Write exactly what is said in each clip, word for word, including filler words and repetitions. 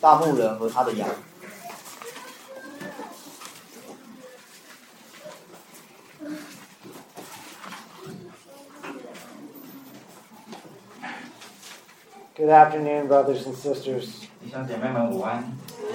大牧人和他的羊。 Good afternoon, brothers and sisters. 弟兄姐妹们午安。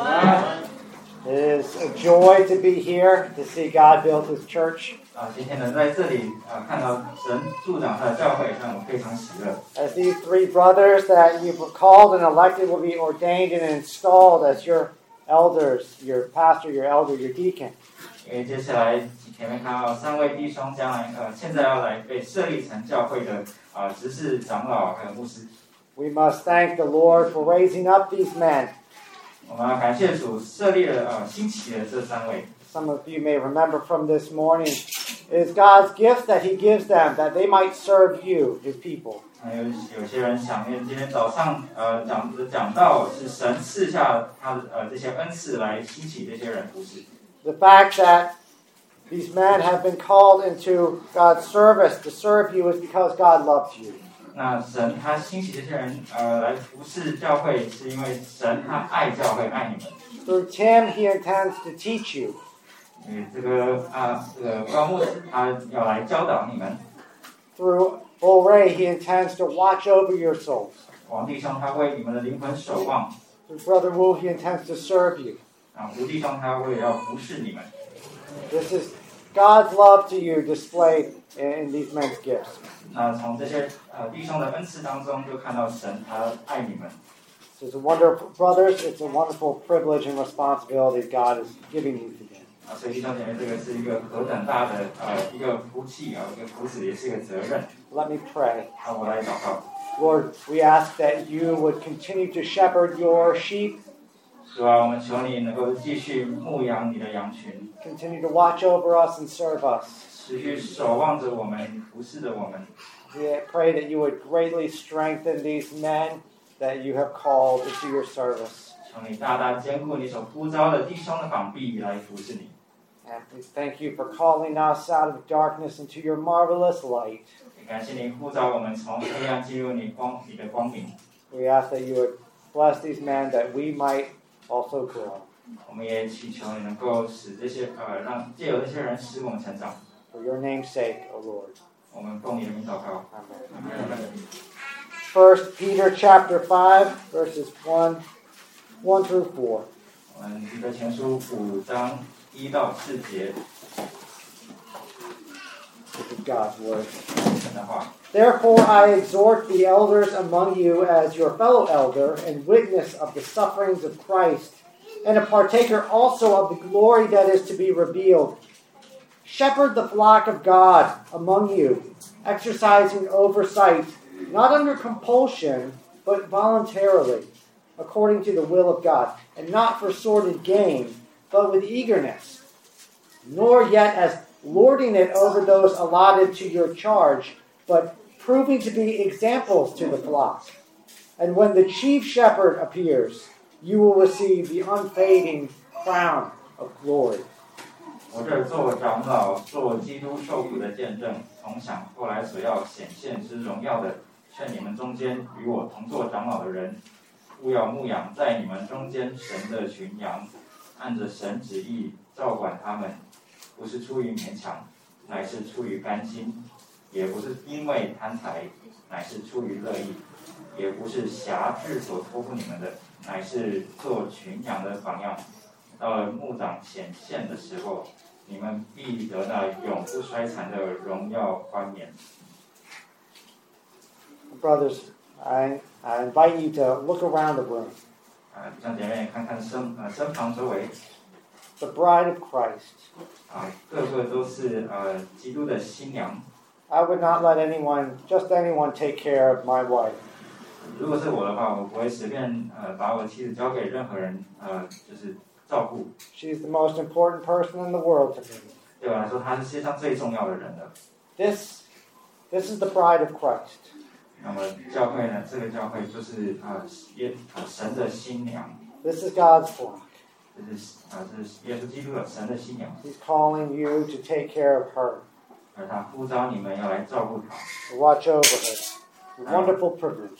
It is a joy to be here to see God build His church. 啊，今天呢，在这里啊，看到神助长他的教会，让我非常喜乐。 As these three brothers that you've called and elected will be ordained and installed as your elders, your pastor, your elder, your deacon. 因为接下来前面看到三位弟兄将来呃，现在要来被设立成教会的啊，执事、长老还有牧师。 We must thank the Lord for raising up these men. 我们要感谢主设立了呃兴起的这三位。 Some of you may remember from this morning, it is God's gift that He gives them that they might serve you, His people. 还有有些人想念今天早上呃讲讲到是神赐下他的呃这些恩赐来兴起这些人服侍。 The fact that these men have been called into God's service to serve you is because God loves you. 那神他兴起这些人呃来服侍教会，是因为神他爱教会，爱你们。 Through Tim, He intends to teach you. 因为这个啊这个高牧师他要来教导你们。 Through Ray, He intends to watch over your souls. 王弟兄他为你们的灵魂守望。 Through Brother Wu, He intends to serve you. 啊，吴弟兄他为了要服侍你们。 This is God's love to you displayed in these men's gifts. 那从这些呃弟兄的恩赐当中，就看到神他爱你们。 So it's a wonderful, brothers, it's a wonderful privilege and responsibility God is giving you today. 啊，所以弟兄姐妹，这个是一个何等大的呃一个福气啊，一个福祉，也是一个责任。 Let me pray. 好，我来祷告。 Lord, we ask that you would continue to shepherd your sheep, 主啊，我们求你能够继续牧养你的羊群， continue to watch over us and serve us. 持续守望着我们，服侍着我们。 We pray that you would greatly strengthen these men that you have called into your service. 求你大大坚固你所呼召的弟兄的膀臂来服侍你。 And we thank you for calling us out of darkness into your marvelous light. 也感谢你呼召我们从黑暗进入你光你的光明。 We ask that you would bless these men that we might also grow. 我们也祈求你能够使这些呃让借由这些人使我们成长。 For your name's sake, O Lord. 我们奉你的名祷告。 Amen. First Peter chapter five, verses one, one through four. 我们彼得前书五章一到四节。 This is God's word. 神的话。 Therefore I exhort the elders among you as your fellow elder and witness of the sufferings of Christ, and a partaker also of the glory that is to be revealed. Shepherd the flock of God among you, exercising oversight, not under compulsion, but voluntarily, according to the will of God, and not for sordid gain, but with eagerness, nor yet as lording it over those allotted to your charge, but proving to be examples to the flock. And when the chief shepherd appears, you will receive the unfading crown of glory. 我这做长老，做基督受苦的见证，从想后来所要显现之荣耀的，劝你们中间与我同做长老的人，务要牧养在你们中间神的群羊，按着神旨意照管他们，不是出于勉强，乃是出于甘心。 也不是因为贪财，乃是出于乐意；也不是辖制所托付你们的，乃是做群羊的榜样。到了牧长显现的时候，你们必得那永不衰残的荣耀冠冕。 Brothers, I, I invite you to look around the room. 啊，弟兄姐妹，看看身呃身旁周围， The bride of Christ. 啊，个个都是呃基督的新娘。 I would not let anyone, just anyone, take care of my wife. 如果是我的话，我不会随便呃把我的妻子交给任何人，呃，就是照顾。 She's the most important person in the world to me. 对我来说，她是世界上最重要的人了。 This, this is the bride of Christ. 那么教会呢？这个教会就是啊耶啊神的新娘。 This is God's flock. 这是啊这是耶稣基督的神的新娘。 He's calling you to take care of her, 而他呼召你们要来照顾她， to watch over her. A wonderful privilege.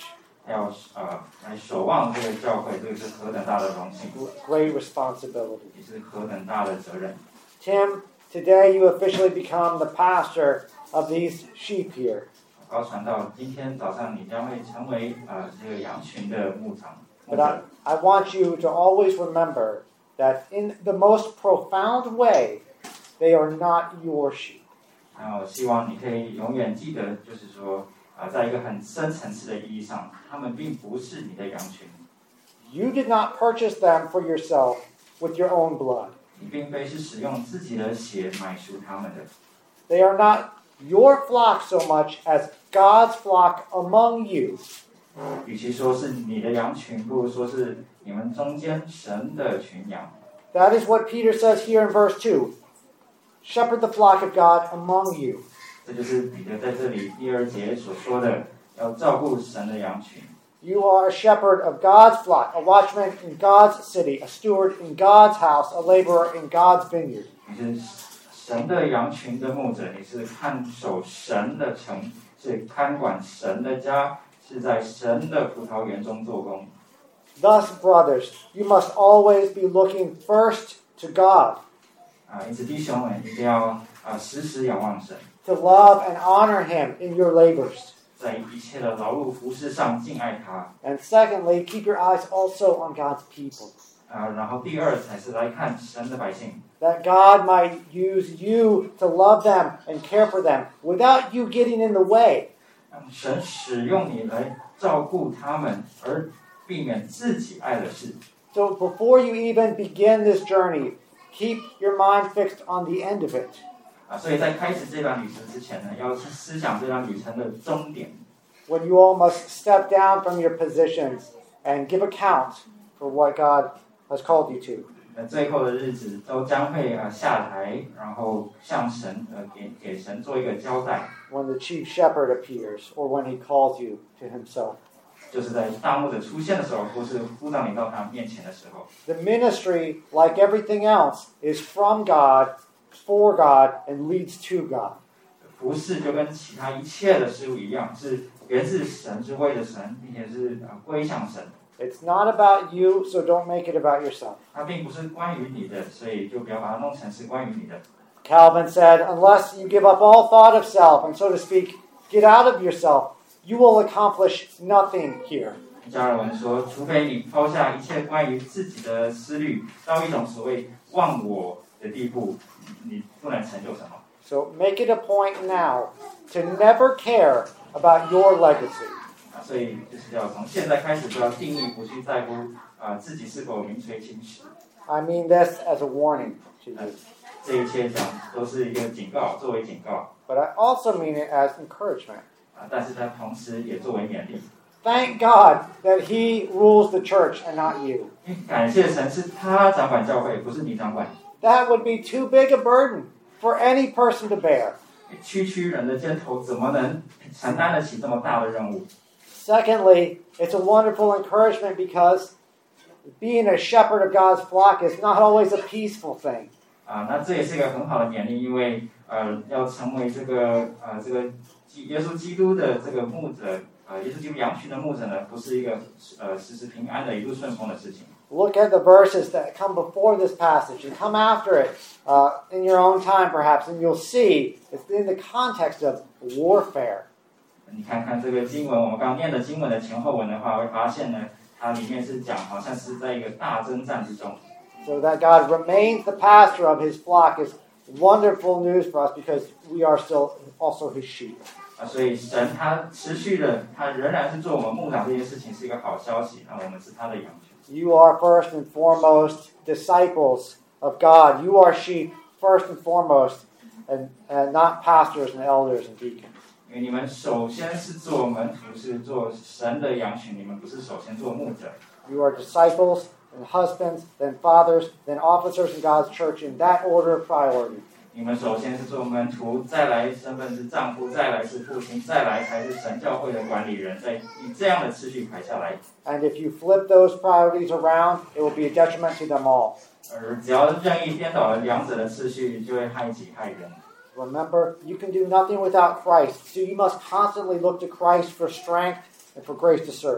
还要呃来守望这个教会，这个是何等大的荣幸， Great responsibility. 也是何等大的责任。 Tim, today you officially become the pastor of these sheep here. 高传道，今天早上你将会成为呃这个羊群的牧长。 But I, I want you to always remember that in the most profound way, they are not your sheep. 那我希望你可以永远记得，就是说啊、呃，在一个很深层次的意义上，他们并不是你的羊群。 You did not purchase them for yourself with your own blood. 你并非是使用自己的血买赎他们的。 They are not your flock so much as God's flock among you. 与其说是你的羊群，不如说是你们中间神的群羊。 That is what Peter says here in verse two. Shepherd the flock of God among you. 这就是彼得在这里第二节所说的，要照顾神的羊群。 You are a shepherd of God's flock, a watchman in God's city, a steward in God's house, a laborer in God's vineyard. 你是神的羊群的牧者，你是看守神的城，是看管神的家，是在神的葡萄园中做工。 Thus, brothers, you must always be looking first to God, 啊，因此弟兄们一定要啊时时仰望神， to love and honor Him in your labors. 在一切的劳碌服事上敬爱他。 And secondly, keep your eyes also on God's people, 啊，然后第二才是来看神的百姓， that God might use you to love them and care for them without you getting in the way. 让神使用你来照顾他们，而避免自己爱的事。 So before you even begin this journey, keep your mind fixed on the end of it. 啊，所以在开始这段旅程之前呢，要思想这段旅程的终点。 When you all must step down from your positions and give account for what God has called you to. 那最后的日子都将会啊下台，然后向神呃给给神做一个交代， When the chief shepherd appears or when he calls you to himself. 就是在大牧者出现的时候，或是呼召你到他面前的时候。 The ministry, like everything else, is from God, for God, and leads to God. 服事就跟其他一切的事物一样，是源自神，是为了神，并且是呃归向神。 It's not about you, so don't make it about yourself. 它并不是关于你的，所以就不要把它弄成是关于你的。 Calvin said, unless you give up all thought of self and, so to speak, get out of yourself, you will accomplish nothing here. 加尔文说，除非你抛下一切关于自己的思虑，到一种所谓忘我的地步，你不能成就什么。 So make it a point now to never care about your legacy. 啊，所以就是要从现在开始就要定义，不去在乎啊、呃、自己是否名垂青史。 I mean this as a warning to you. 这一切讲都是一个警告，作为警告 But I also mean it as encouragement. 啊，但是它同时也作为勉励。 Thank God that He rules the church and not you. 感谢神，是他掌管教会，不是你掌管。 That would be too big a burden for any person to bear. 区区人的肩头怎么能承担得起这么大的任务？ Secondly, it's a wonderful encouragement because being a shepherd of God's flock is not always a peaceful thing. 啊，那这也是一个很好的勉励，因为呃，要成为这个呃这个耶稣基督的这个牧者，呃，耶稣基督羊群的牧者呢，不是一个呃时时平安的一路顺风的事情。 Look at the verses that come before this passage and come after it uh, in your own time, perhaps, and you'll see it's in the context of warfare. 你看看这个经文，我们刚刚念的经文的前后文的话，会发现呢，它里面是讲好像是在一个大征战之中。 So that God remains the pastor of His flock is wonderful news for us because we are still also His sheep. 啊，所以神他持续的，他仍然是做我们牧长这件事情是一个好消息。那我们是他的羊群。 You are first and foremost disciples of God. You are sheep first and foremost, and, and not pastors and elders and deacons. 因为你们首先是做门徒，是做神的羊群，你们不是首先做牧者。 You are disciples, and husbands, then fathers, then officers in God's church in that order of priority. 你们首先是做门徒，再来身份是丈夫，再来是父亲，再来才是神教会的管理人，再以这样的次序排下来。 And if you flip those priorities around, it will be a detriment to them all. 而只要任意颠倒了两者的次序，就会害己害人。 Remember, you can do nothing without Christ, so you must constantly look to Christ for strength and for grace to serve.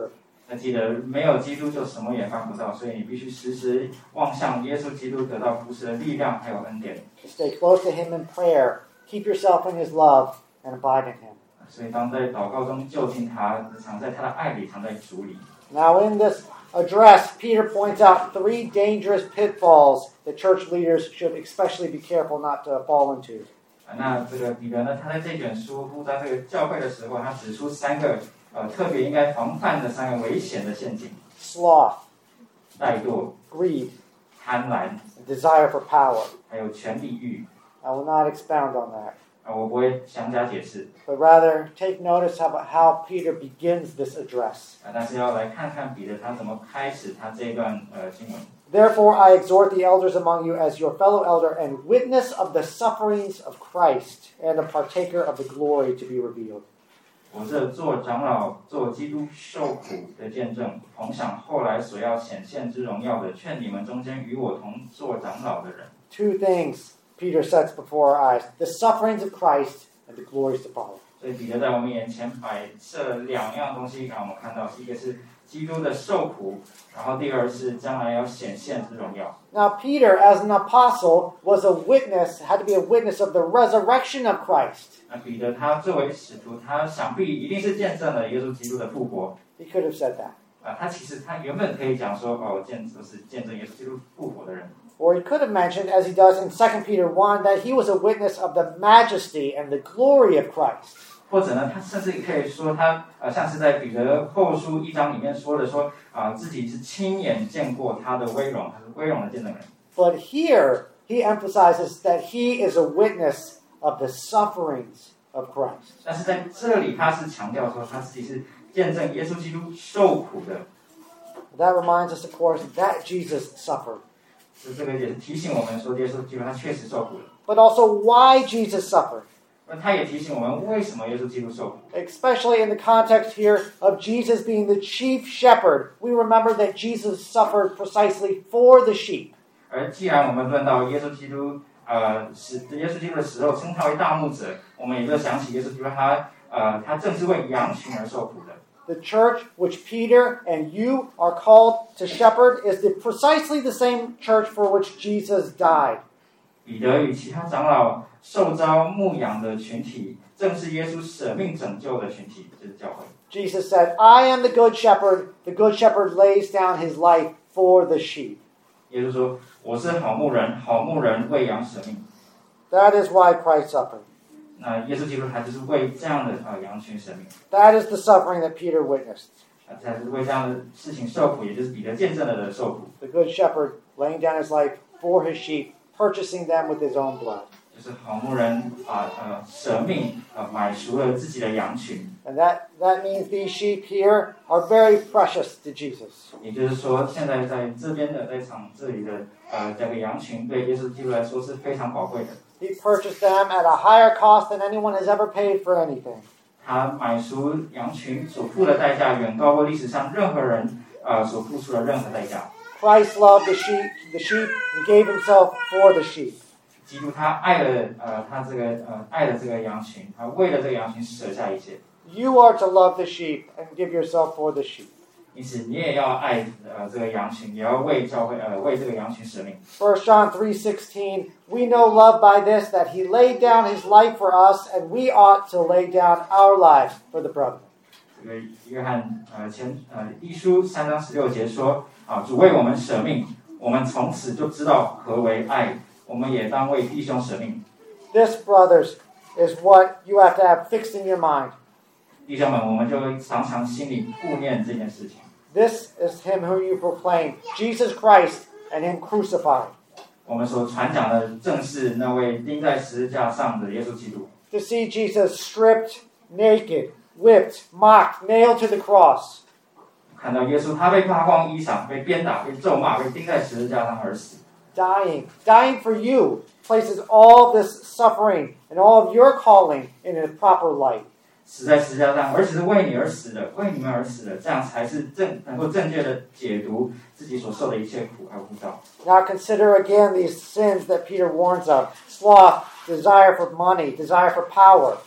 那记得没有基督就什么也办不到，所以你必须时时望向耶稣基督，得到服侍的力量还有恩典。 Stay close to Him in prayer. Keep yourself in His love and abide in Him. 所以当在祷告中就近他，藏在他的爱里，藏在主里。 Now in this address, Peter points out three dangerous pitfalls that church leaders should especially be careful not to fall into. 那这个彼得呢，他在这卷书呼召这个教会的时候，他指出三个呃特别应该防范的三个危险的陷阱： Sloth, 怠惰、 greed, 贪婪， and desire for power. 还有权力欲。 I will not expound on that, 啊，我不会详加解释。 but rather take notice of how Peter begins this address. 啊，但是要来看看彼得他怎么开始他这一段呃经文。 Therefore, I exhort the elders among you as your fellow elder and witness of the sufferings of Christ and a partaker of the glory to be revealed. 我这做长老、做基督受苦的见证，同享后来所要显现之荣耀的，劝你们中间与我同做长老的人。 Two things Peter sets before our eyes: the sufferings of Christ and the glories to follow. 所以彼得在我们眼前摆设两样东西，让我们看到，一个是基督的受苦，然后第二是将来要显现之荣耀。 Now, Peter, as an apostle, was a witness, had to be a witness of the resurrection of Christ. 那彼得他作为使徒，他想必一定是见证了耶稣基督的复活。 He could have said that. 啊，他其实他原本可以讲说，哦，见就是见证耶稣基督复活的人。 Or he could have mentioned, as he does in Second Peter one, that he was a witness of the majesty and the glory of Christ. 或者呢，他甚至可以说他呃，像是在彼得后书一章里面说的说啊、呃，自己是亲眼见过他的威荣，他是威荣的见证人。 But here, he emphasizes that he is a witness of the sufferings of Christ. 但是在这里，他是强调说他自己是见证耶稣基督受苦的。 That reminds us, of course, that Jesus suffered. 这个也是提醒我们说，耶稣基督他确实受苦了。 But also why Jesus suffered. 那他也提醒我们，为什么耶稣基督受苦？ Especially in the context here of Jesus being the chief shepherd, we remember that Jesus suffered precisely for the sheep. 而既然我们论到耶稣基督，呃，使耶稣基督的时候称他为大牧者，我们也就想起耶稣基督他，呃，他正是为羊群而受苦的。 The church which Peter and you are called to shepherd is the, precisely the same church for which Jesus died. 彼得与其他长老受召牧养的群体，正是耶稣舍命拯救的群体，就是教会。 Jesus said, I am the good shepherd. The good shepherd lays down his life for the sheep. 耶稣说：“我是好牧人，好牧人为羊舍命。” That is why Christ suffered. 那耶稣基督他就是为这样的呃羊群舍命。 That is the suffering that Peter witnessed. 啊，他是为这样的事情受苦，也就是彼得见证了的受苦。 The good shepherd laying down his life for his sheep, purchasing them with his own blood. 就是好牧人啊呃舍命呃买赎了自己的羊群。 And that, that means these sheep here are very precious to Jesus. 也就是说，现在在这边的在场这里的呃这个羊群，对耶稣基督来说是非常宝贵的。 He purchased them at a higher cost than anyone has ever paid for anything. 他买赎羊群所付的代价，远高过历史上任何人呃所付出的任何代价。 Christ loved the sheep, the sheep and gave himself for the sheep. 基督他爱了呃他这个呃爱了这个羊群，他为了这个羊群舍下一切。 You are to love the sheep and give yourself for the sheep. 因此，你也要爱呃这个羊群，也要为教会呃为这个羊群舍命。 First John three sixteen, we know love by this, that he laid down his life for us, and we ought to lay down our lives for the brethren. 这个约翰呃前呃一书三章十六节说啊，主为我们舍命，我们从此就知道何为爱，我们也当为弟兄舍命。 This, brothers, is what you have to have fixed in your mind. 弟兄们，我们就常常心里顾念这件事情。 This is him who you proclaim, Jesus Christ, and him crucified. 我们所传讲的正是那位钉在十字架上的耶稣基督。 To see Jesus stripped, naked, whipped, mocked, nailed to the cross. 看到耶稣，他被扒光衣裳，被鞭打，被咒骂，被钉在十字架上而死。 Dying, dying for you, places all this suffering and all of your calling in a proper light. 死在十字架上，而且是为你而死的，为你们而死的，这样才是正能够正确的解读自己所受的一切苦和呼召。 Now consider again these sins that Peter warns of: sloth, desire for money, desire for power.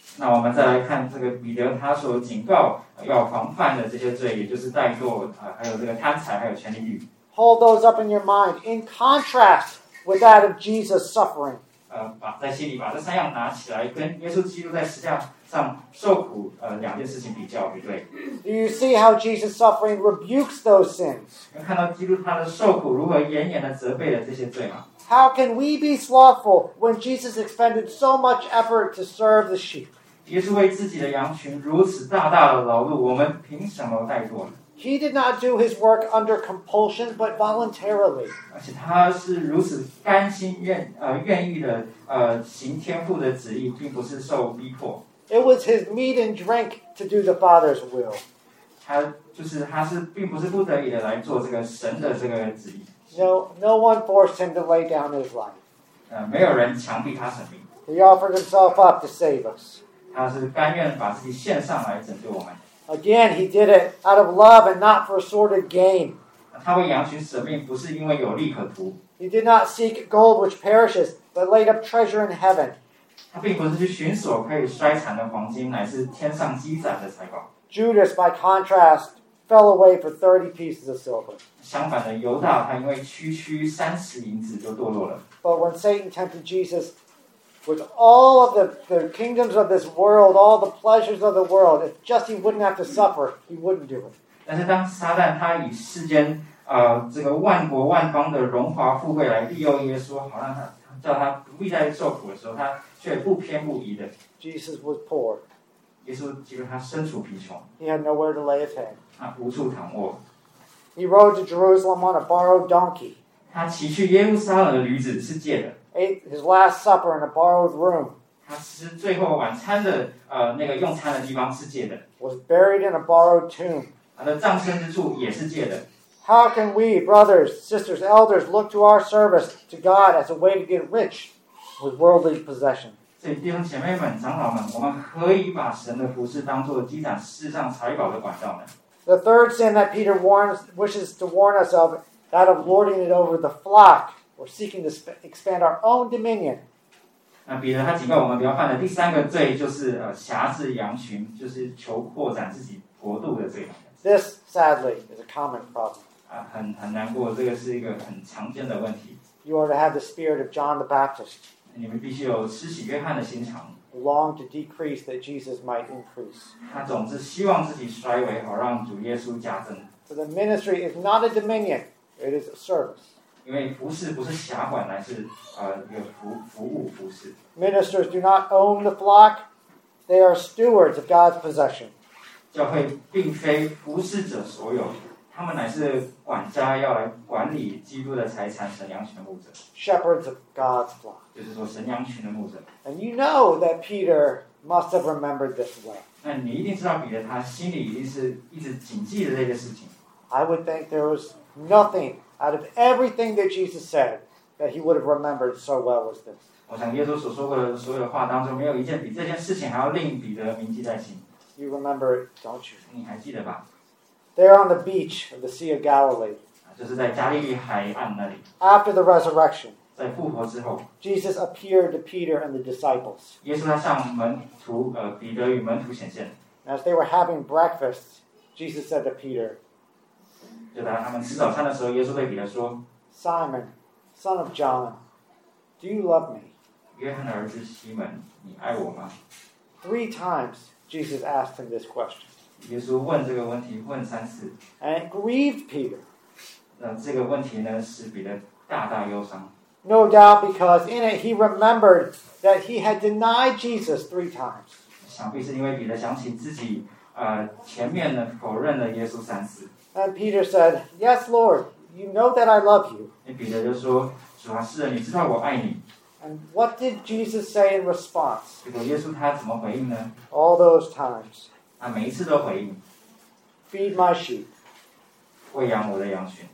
那我们再来看这个彼得他所警告要防范的这些罪，也就是怠惰啊，还有这个贪财，还有权力欲。 Hold those up in your mind in contrast with that of Jesus' suffering. 呃，把在心里把这三样拿起来，跟耶稣基督在十字架上受苦，呃，两件事情比较比对。 Do you see how Jesus' suffering rebukes those sins? 能看到基督他的受苦如何严严的责备了这些罪吗？ How can we be slothful when Jesus expended so much effort to serve the sheep? 耶稣为自己的羊群如此大大的劳碌，我们凭什么怠惰呢？ He did not do his work under compulsion, but voluntarily. 而且他是如此甘心愿呃愿意的呃行天父的旨意，并不是受逼迫。 It was his meat and drink to do the Father's will. 他就是他是并不是不得已的来做这个神的这个旨意。 No, no one forced him to lay down his life. 呃，没有人强逼他生命， He offered himself up to save us. 他是甘愿把自己献上来拯救我们。 Again, he did it out of love and not for sordid gain. 他为羊群舍命，不是因为有利可图， He did not seek gold which perishes, but laid up treasure in heaven. 他并不是去寻索可以衰残的黄金，乃是天上积攒的财宝。 Judas, by contrast, fell away for thirty pieces of silver. 相反的，犹大他因为区区三十银子就堕落了。 But when Satan tempted Jesus with all of the, the kingdoms of this world, all the pleasures of the world, if just he wouldn't have to suffer, he wouldn't do it. 但是当撒旦他以世间呃这个万国万邦的荣华富贵来利诱耶稣，好让他叫他不必再受苦的时候，他却不偏不倚的。 Jesus was poor. 耶稣基督他身处贫穷， He had nowhere to lay his head. 他无处躺卧。 He rode to Jerusalem on a borrowed donkey, 他骑去耶路撒冷的驴子是借的， ate his last supper in a borrowed room, 他吃最后晚餐的呃那个用餐的地方是借的， was buried in a borrowed tomb. 他的葬身之处也是借的。 How can we, brothers, sisters, elders, look to our service to God as a way to get rich with worldly possession? 所以弟兄姐妹们、长老们，我们可以把神的服事当作积攒世上财宝的管道呢。 The third sin that Peter warns, wishes to warn us of, that of lording it over the flock, or seeking to sp- expand our own dominion. 那彼得他警告我们不要犯的第三个罪，就是呃辖制羊群，就是求扩展自己国度的罪。 This, sadly, is a common problem. 啊，很很难过，这个是一个很常见的问题。 You are to have the spirit of John the Baptist, 你们必须有施洗约翰的心肠， long to decrease that Jesus might increase. 他总是希望自己衰微，好让主耶稣加增。 For the ministry is not a dominion, it is a service. 因为服事不是辖管，乃是呃一个服服务服事。 Ministers do not own the flock, they are stewards of God's possession. 教会并非服事者所有，他们乃是管家，要来管理基督的财产，神羊群的牧者。 Shepherds of God's flock. 就是说神羊群的牧者。 And you know that Peter must have remembered this well. 那你一定知道彼得他心里一定是一直谨记的这个事情。 I would think there was nothing out of everything that Jesus said that he would have remembered so well as this. 我想耶稣所说过的所有的话当中，没有一件比这件事情还要令彼得铭记在心。 You remember it, don't you? 你还记得吧？ There on the beach of the Sea of Galilee, 就是在加利利海岸那里， after the resurrection, 在复活之后， Jesus appeared to Peter and the disciples. 耶稣他向门徒呃彼得与门徒显现， As they were having breakfast, Jesus said to Peter, 就当他们吃早餐的时候，耶稣对彼得说 Simon, son of John, do you love me? 约翰的儿子西门，你爱我吗？ Three times Jesus asked him this question. 耶稣问这个问题问三次， And it grieved Peter. 那这个问题呢，使彼得大大忧伤。 No doubt because in it he remembered that he had denied Jesus three times. 想必是因为彼得想起自己呃前面呢否认了耶稣三次， And Peter said, Yes, Lord, you know that I love you. 那彼得就说：“主啊，是的，你知道我爱你。 And what did Jesus say in response? ” 结果耶稣他怎么回应呢？ All those times. 他每一次都回应： Feed my sheep. 喂养我的羊群，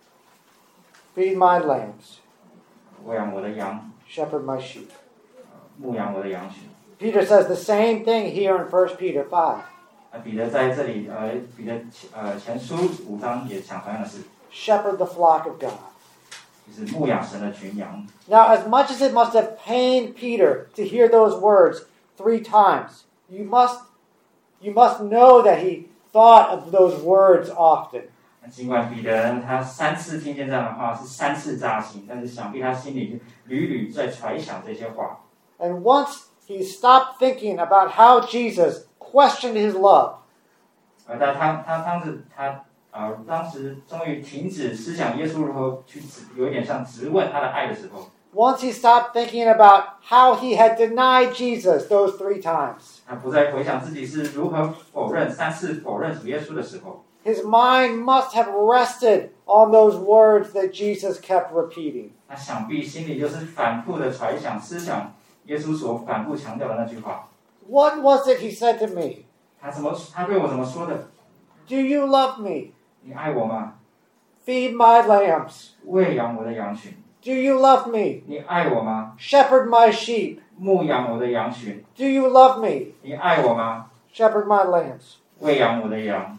Feed my lambs. 喂养我的羊， Shepherd my sheep. 牧养我的羊群。 Peter says the same thing here in First Peter five. 那彼得在这里，呃，彼得呃前书五章也讲同样的事， Shepherd the flock of God. 就是牧养神的群羊。 Now, as much as it must have pained Peter to hear those words, three times, you must, you must know that he thought of those words often. 尽管彼得他三次听见这样的话，是三次扎心，但是想必他心里屡屡在揣想这些话。 And once he stopped thinking about how Jesus questioned his love, 而但他他当时他呃当时终于停止思想耶稣如何去有一点像质问他的爱的时候。 once he stopped thinking about how he had denied Jesus those three times, 他不再回想自己是如何否认三次否认主耶稣的时候， his mind must have rested on those words that Jesus kept repeating. 他想必心里就是反复的揣想思想耶稣所反复强调的那句话。 What was it he said to me? 他怎么他对我怎么说的？ Do you love me? 你爱我吗？ Feed my lambs. 喂养我的羊群。 Do you love me? 你爱我吗？ Shepherd my sheep. 牧养我的羊群。 Do you love me? 你爱我吗？ Shepherd my lambs. 喂养我的羊。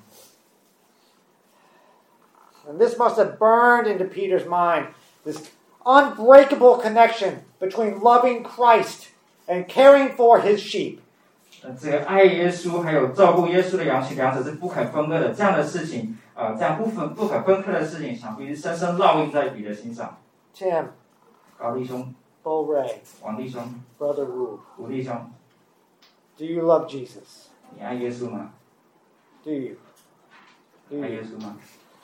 And this must have burned into Peter's mind, this unbreakable connection between loving Christ and caring for his sheep. 这个爱耶稣还有照顾耶稣的羊群，两者是不可分割的。这样的事情，呃，这样不分不可分割的事情，想必是深深烙印在彼得心上。 Tim, 高弟兄、 Bo Ray, 王弟兄、 Brother Wu, 吴弟兄， do you love Jesus? 你爱耶稣吗？ Do you? Do 爱 you? 耶稣吗？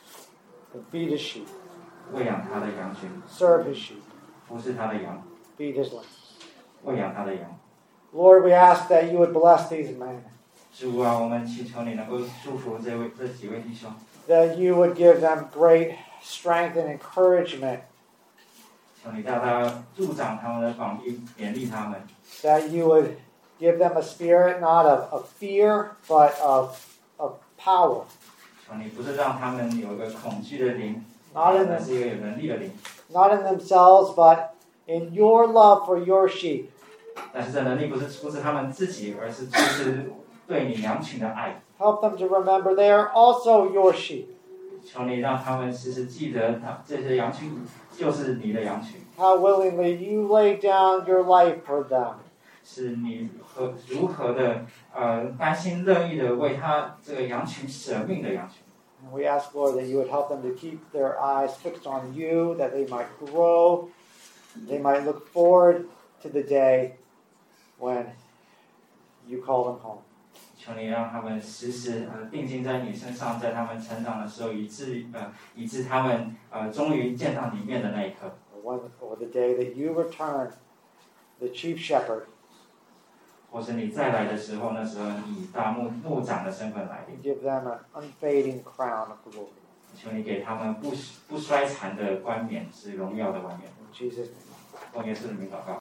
And feed his sheep, 喂养他的羊群， serve his sheep, 服侍他的羊， feed his lambs. 喂养他的羊。 Lord, we ask that you would bless these men, 主啊，我们祈求你能够祝福这位这几位弟兄， that you would give them great strength and encouragement, 求你大大助长他们的膀臂，勉励他们。 that you would give them a spirit not of, of fear, but of, of power, 求你不是让他们有一个恐惧的灵， not in 而 them, 是一个有能力的灵。 not in themselves, but in your love for your sheep. 但是这能力不是出自他们自己，而是出自对你羊群的爱。 Help them to remember they are also your sheep. 求你让他们时时记得，他这些羊群就是你的羊群， How willingly you lay down your life for them. 是你和如何的呃甘心乐意的为他这个羊群舍命的羊群。 And we ask, Lord, that you would help them to keep their eyes fixed on you, that they might grow, they might look forward to the day when you call them home. 求你让他们时时呃定睛在你身上，在他们成长的时候，以致呃以致他们呃终于见到你面的那一刻， Or, when, or the day that you return, the chief shepherd, 或是你再来的时候，那时候你以大牧牧长的身份来临。 and give them an unfading crown of glory. 求你给他们不不衰残的冠冕，是荣耀的冠冕。 In Jesus' name. 奉耶稣的名祷告。